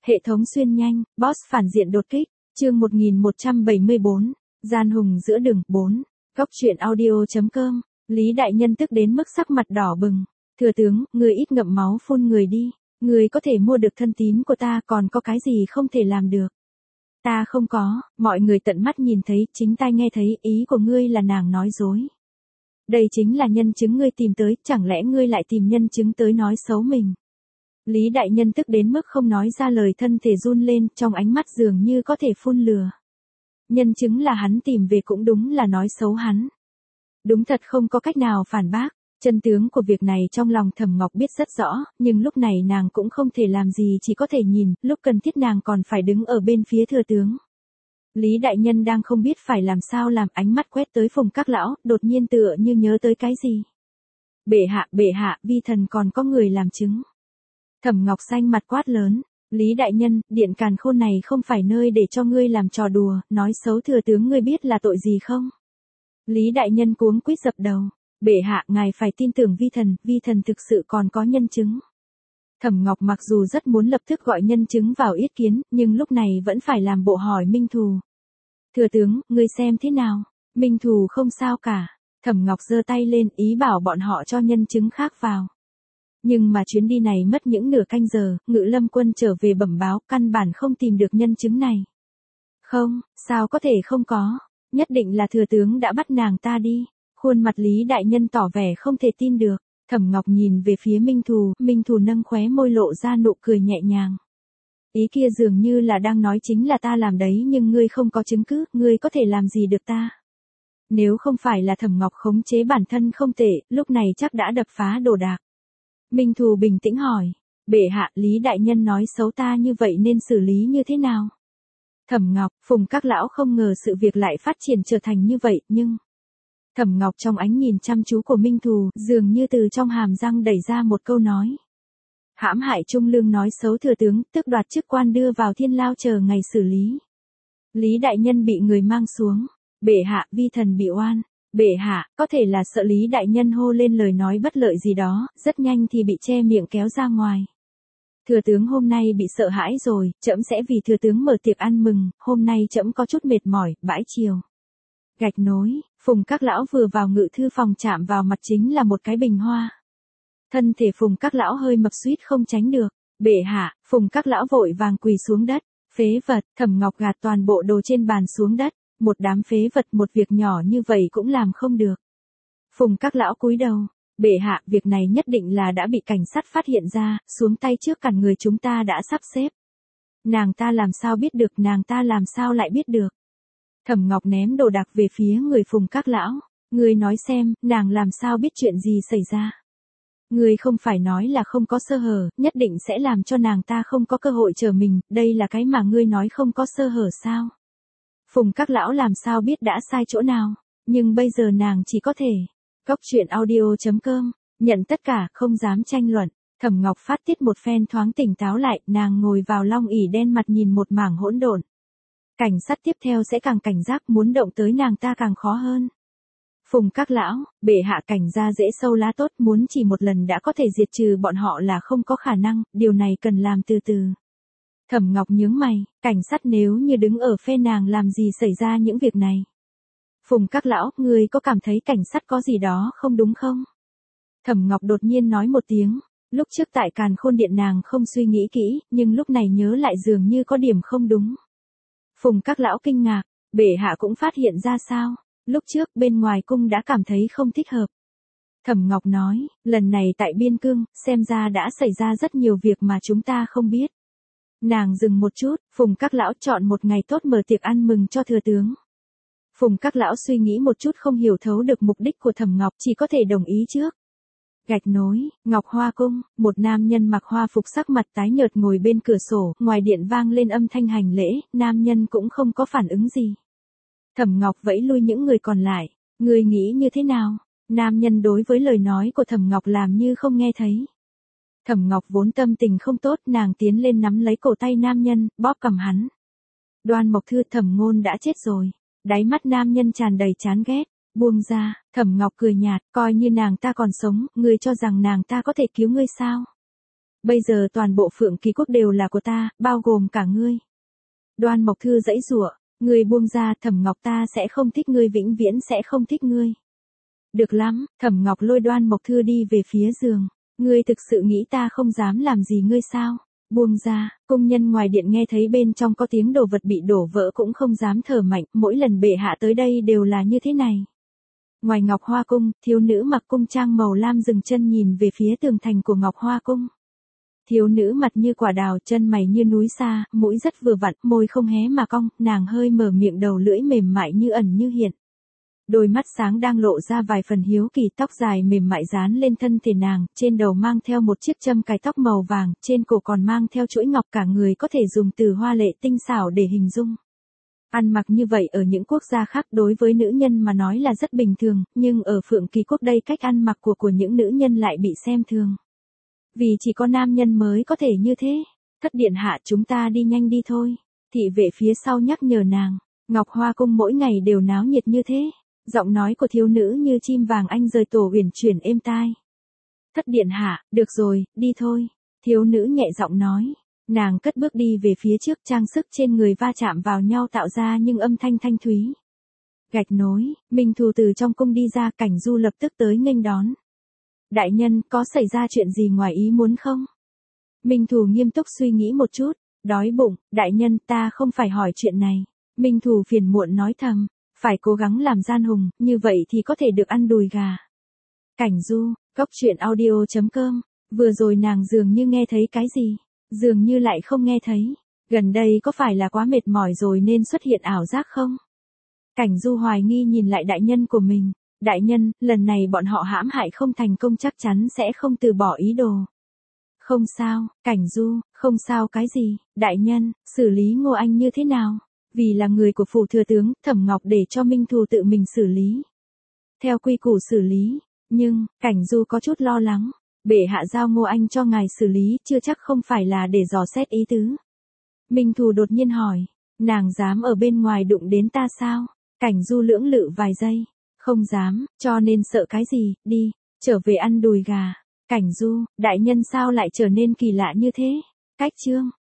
Hệ thống xuyên nhanh, boss phản diện đột kích, chương 1174, gian hùng giữa đường 4, góc truyện audio.com, Lý Đại Nhân tức đến mức sắc mặt đỏ bừng. Thừa tướng, người ít ngậm máu phun người đi, người có thể mua được thân tín của ta, còn có cái gì không thể làm được. Ta không có, mọi người tận mắt nhìn thấy, chính tai nghe thấy, ý của ngươi là nàng nói dối. Đây chính là nhân chứng ngươi tìm tới, chẳng lẽ ngươi lại tìm nhân chứng tới nói xấu mình. Lý Đại Nhân tức đến mức không nói ra lời, thân thể run lên, trong ánh mắt dường như có thể phun lửa. Nhân chứng là hắn tìm về cũng đúng là nói xấu hắn. Đúng thật không có cách nào phản bác, chân tướng của việc này trong lòng Thẩm Ngọc biết rất rõ, nhưng lúc này nàng cũng không thể làm gì, chỉ có thể nhìn, lúc cần thiết nàng còn phải đứng ở bên phía thừa tướng. Lý Đại Nhân đang không biết phải làm sao làm, ánh mắt quét tới Phùng Các Lão, đột nhiên tựa như nhớ tới cái gì. Bệ hạ, vi thần còn có người làm chứng. Thẩm Ngọc xanh mặt quát lớn, Lý Đại Nhân, điện càn khôn này không phải nơi để cho ngươi làm trò đùa, nói xấu thừa tướng ngươi biết là tội gì không? Lý Đại Nhân cuống quýt dập đầu, bệ hạ, ngài phải tin tưởng vi thần thực sự còn có nhân chứng. Thẩm Ngọc mặc dù rất muốn lập tức gọi nhân chứng vào yết kiến, nhưng lúc này vẫn phải làm bộ hỏi Minh Thù. Thừa tướng, ngươi xem thế nào? Minh Thù không sao cả. Thẩm Ngọc giơ tay lên, ý bảo bọn họ cho nhân chứng khác vào. Nhưng mà chuyến đi này mất những nửa canh giờ, Ngự Lâm Quân trở về bẩm báo, căn bản không tìm được nhân chứng này. Không, sao có thể không có, nhất định là thừa tướng đã bắt nàng ta đi. Khuôn mặt Lý Đại Nhân tỏ vẻ không thể tin được. Thẩm Ngọc nhìn về phía Minh Thù nâng khóe môi lộ ra nụ cười nhẹ nhàng. Ý kia dường như là đang nói chính là ta làm đấy, nhưng ngươi không có chứng cứ, ngươi có thể làm gì được ta. Nếu không phải là Thẩm Ngọc khống chế bản thân không tệ, lúc này chắc đã đập phá đồ đạc. Minh Thù bình tĩnh hỏi, bệ hạ, Lý Đại Nhân nói xấu ta như vậy nên xử lý như thế nào? Thẩm Ngọc, Phùng Các Lão không ngờ sự việc lại phát triển trở thành như vậy, nhưng... Thẩm Ngọc trong ánh nhìn chăm chú của Minh Thù, dường như từ trong hàm răng đẩy ra một câu nói. Hãm hại trung lương, nói xấu thừa tướng, tước đoạt chức quan, đưa vào thiên lao chờ ngày xử lý. Lý Đại Nhân bị người mang xuống. Bệ hạ, vi thần bị oan. Bệ hạ, có thể là sợ Lý Đại Nhân hô lên lời nói bất lợi gì đó, rất nhanh thì bị che miệng kéo ra ngoài. Thừa tướng hôm nay bị sợ hãi rồi, trẫm sẽ vì thừa tướng mở tiệc ăn mừng, hôm nay trẫm có chút mệt mỏi, bãi chiều. Gạch nối, Phùng Các Lão vừa vào ngự thư phòng chạm vào mặt chính là một cái bình hoa. Thân thể Phùng Các Lão hơi mập suýt không tránh được. Bệ hạ, Phùng Các Lão vội vàng quỳ xuống đất. Phế vật, Thẩm Ngọc gạt toàn bộ đồ trên bàn xuống đất. Một đám phế vật, một việc nhỏ như vậy cũng làm không được. Phùng Các Lão cúi đầu. Bệ hạ, việc này nhất định là đã bị cảnh sát phát hiện ra, xuống tay trước cản người chúng ta đã sắp xếp. Nàng ta làm sao biết được, nàng ta làm sao lại biết được. Thẩm Ngọc ném đồ đạc về phía người Phùng Các Lão. Ngươi nói xem, nàng làm sao biết chuyện gì xảy ra. Ngươi không phải nói là không có sơ hở, nhất định sẽ làm cho nàng ta không có cơ hội trở mình, đây là cái mà ngươi nói không có sơ hở sao. Phùng Các Lão làm sao biết đã sai chỗ nào, nhưng bây giờ nàng chỉ có thể. Góc truyện audio.com, nhận tất cả, không dám tranh luận. Thẩm Ngọc phát tiết một phen thoáng tỉnh táo lại, nàng ngồi vào long ỷ đen mặt nhìn một mảng hỗn độn. Cảnh sát tiếp theo sẽ càng cảnh giác, muốn động tới nàng ta càng khó hơn. Phùng Các Lão, bệ hạ, cảnh gia dễ sâu lá tốt, muốn chỉ một lần đã có thể diệt trừ bọn họ là không có khả năng, điều này cần làm từ từ. Thẩm Ngọc nhướng mày, cảnh sát nếu như đứng ở phe nàng làm gì xảy ra những việc này. Phùng Các Lão, ngươi có cảm thấy cảnh sát có gì đó không đúng không? Thẩm Ngọc đột nhiên nói một tiếng, lúc trước tại Càn Khôn Điện nàng không suy nghĩ kỹ, nhưng lúc này nhớ lại dường như có điểm không đúng. Phùng Các Lão kinh ngạc, bệ hạ cũng phát hiện ra sao? Lúc trước bên ngoài cung đã cảm thấy không thích hợp. Thẩm Ngọc nói, lần này tại biên cương, xem ra đã xảy ra rất nhiều việc mà chúng ta không biết. Nàng dừng một chút, Phùng Các Lão chọn một ngày tốt mở tiệc ăn mừng cho thừa tướng. Phùng Các Lão suy nghĩ một chút không hiểu thấu được mục đích của Thẩm Ngọc, chỉ có thể đồng ý trước. Gạch nối, Ngọc Hoa Cung, một nam nhân mặc hoa phục sắc mặt tái nhợt ngồi bên cửa sổ, ngoài điện vang lên âm thanh hành lễ, nam nhân cũng không có phản ứng gì. Thẩm Ngọc vẫy lui những người còn lại, người nghĩ như thế nào? Nam nhân đối với lời nói của Thẩm Ngọc làm như không nghe thấy. Thẩm Ngọc vốn tâm tình không tốt, nàng tiến lên nắm lấy cổ tay nam nhân, bóp cằm hắn. Đoan Mộc Thư, Thẩm Ngôn đã chết rồi. Đáy mắt nam nhân tràn đầy chán ghét. Buông ra, Thẩm Ngọc cười nhạt, coi như nàng ta còn sống, ngươi cho rằng nàng ta có thể cứu ngươi sao? Bây giờ toàn bộ Phượng Kỳ Quốc đều là của ta, bao gồm cả ngươi. Đoan Mộc Thư giãy giụa, ngươi buông ra, Thẩm Ngọc ta sẽ không thích ngươi, vĩnh viễn sẽ không thích ngươi. Được lắm, Thẩm Ngọc lôi Đoan Mộc Thư đi về phía giường. Ngươi thực sự nghĩ ta không dám làm gì ngươi sao? Buông ra, công nhân ngoài điện nghe thấy bên trong có tiếng đồ vật bị đổ vỡ cũng không dám thở mạnh, mỗi lần bệ hạ tới đây đều là như thế này. Ngoài Ngọc Hoa Cung, thiếu nữ mặc cung trang màu lam dừng chân nhìn về phía tường thành của Ngọc Hoa Cung. Thiếu nữ mặt như quả đào, chân mày như núi sa, mũi rất vừa vặn, môi không hé mà cong, nàng hơi mở miệng, đầu lưỡi mềm mại như ẩn như hiện. Đôi mắt sáng đang lộ ra vài phần hiếu kỳ, tóc dài mềm mại dán lên thân thể nàng, trên đầu mang theo một chiếc châm cài tóc màu vàng, trên cổ còn mang theo chuỗi ngọc, cả người có thể dùng từ hoa lệ tinh xảo để hình dung. Ăn mặc như vậy ở những quốc gia khác đối với nữ nhân mà nói là rất bình thường, nhưng ở Phượng Kỳ Quốc đây cách ăn mặc của những nữ nhân lại bị xem thường. Vì chỉ có nam nhân mới có thể như thế. Thất điện hạ, chúng ta đi nhanh đi thôi. Thị vệ phía sau nhắc nhở nàng. Ngọc Hoa Cung mỗi ngày đều náo nhiệt như thế. Giọng nói của thiếu nữ như chim vàng anh rời tổ uyển chuyển êm tai. Thất điện hạ, được rồi, đi thôi. Thiếu nữ nhẹ giọng nói. Nàng cất bước đi về phía trước, trang sức trên người va chạm vào nhau tạo ra những âm thanh thanh thúy. Gạch nối, Minh Thù từ trong cung đi ra, Cảnh Du lập tức tới nghênh đón. Đại nhân, có xảy ra chuyện gì ngoài ý muốn không? Minh Thù nghiêm túc suy nghĩ một chút, đói bụng, đại nhân, ta không phải hỏi chuyện này. Minh Thù phiền muộn nói thầm, phải cố gắng làm gian hùng, như vậy thì có thể được ăn đùi gà. Cảnh Du, goctruyện.audio.com, vừa rồi nàng dường như nghe thấy cái gì, dường như lại không nghe thấy. Gần đây có phải là quá mệt mỏi rồi nên xuất hiện ảo giác không? Cảnh Du hoài nghi nhìn lại đại nhân của mình. Đại nhân, lần này bọn họ hãm hại không thành công, chắc chắn sẽ không từ bỏ ý đồ. Không sao, Cảnh Du, không sao cái gì, đại nhân, xử lý Ngô Anh như thế nào? Vì là người của phủ thừa tướng, Thẩm Ngọc để cho Minh Thù tự mình xử lý. Theo quy củ xử lý, nhưng, Cảnh Du có chút lo lắng. Bệ hạ giao Ngô Anh cho ngài xử lý, chưa chắc không phải là để dò xét ý tứ. Minh Thù đột nhiên hỏi, nàng dám ở bên ngoài đụng đến ta sao? Cảnh Du lưỡng lự vài giây. Không dám, cho nên sợ cái gì, đi, trở về ăn đùi gà. Cảnh Du, đại nhân sao lại trở nên kỳ lạ như thế? Cách chương.